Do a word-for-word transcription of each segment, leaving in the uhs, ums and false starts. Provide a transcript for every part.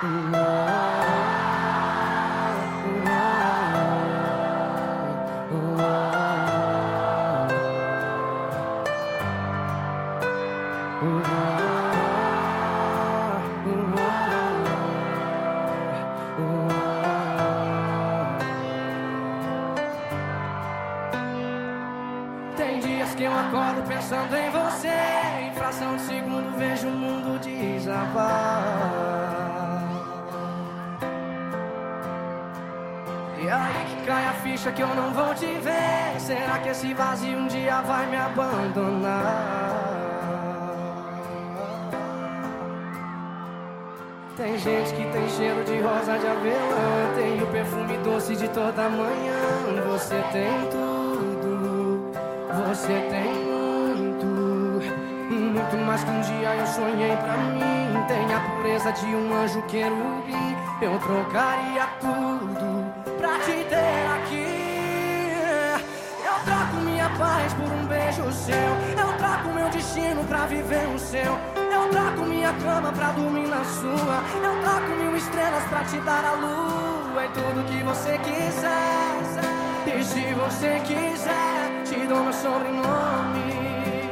Tem dias que eu acordo pensando em você, em fração de segundo vejo o mundo desabar. E aí que cai a ficha que eu não vou te ver. Será que esse vazio um dia vai me abandonar? Tem gente que tem cheiro de rosa de avelã, tem o perfume doce de toda manhã. Você tem tudo, você tem muito, muito mais que um dia eu sonhei pra mim. Tem a pureza de um anjo querubim. Eu trocaria tudo pra te ter aqui. Eu troco minha paz por um beijo seu. Eu troco meu destino pra viver o seu. Eu troco minha cama pra dormir na sua. Eu troco mil estrelas pra te dar a lua. E tudo que você quiser. E se você quiser, te dou meu sobrenome.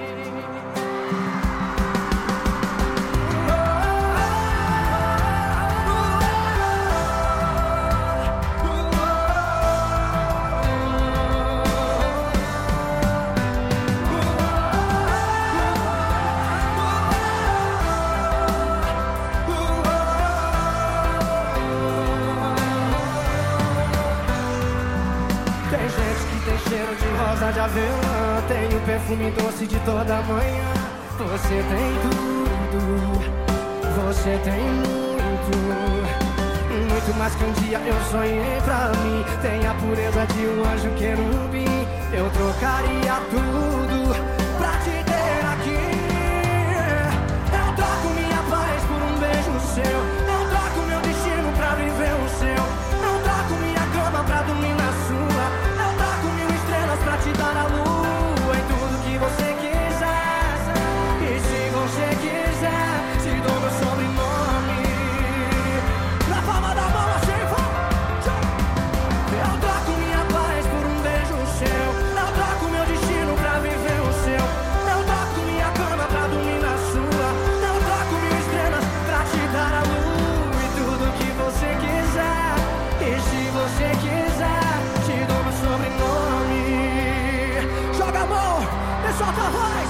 Tem gente que tem cheiro de rosa de avelã, tem o perfume doce de toda manhã. Você tem tudo, você tem muito, muito mais que um dia eu sonhei pra mim. Tem a pureza de um anjo querubim. Eu trocaria tudo pra te ter aqui. Eu troco minha paz por um beijo seu. Eu troco meu destino pra viver o seu. Eu troco minha cama pra dormir na sua. Pra te dar a lua e tudo que você quiser. E se você quiser, te dou meu sobrenome. Na palma da mão assim, eu troco minha paz por um beijo seu. Eu troco meu destino pra viver o seu. Eu troco minha cama pra dormir na sua. Eu troco mil estrelas pra te dar a lua e tudo que você quiser. E se você quiser, te dou meu sobrenome. Joga a mão, pessoal da voz.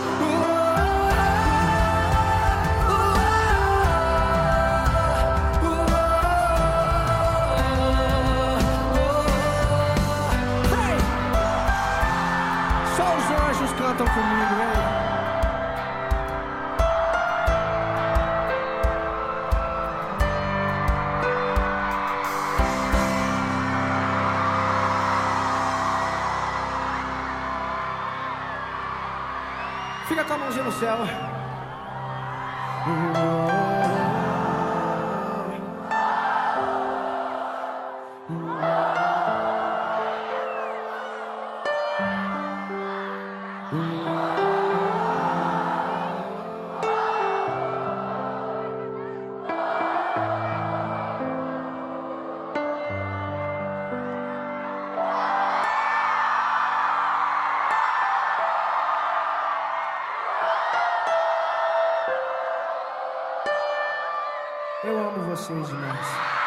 Hey! Só os anjos cantam comigo, hein? Fica com a mãozinha no céu. Eu amo vocês demais.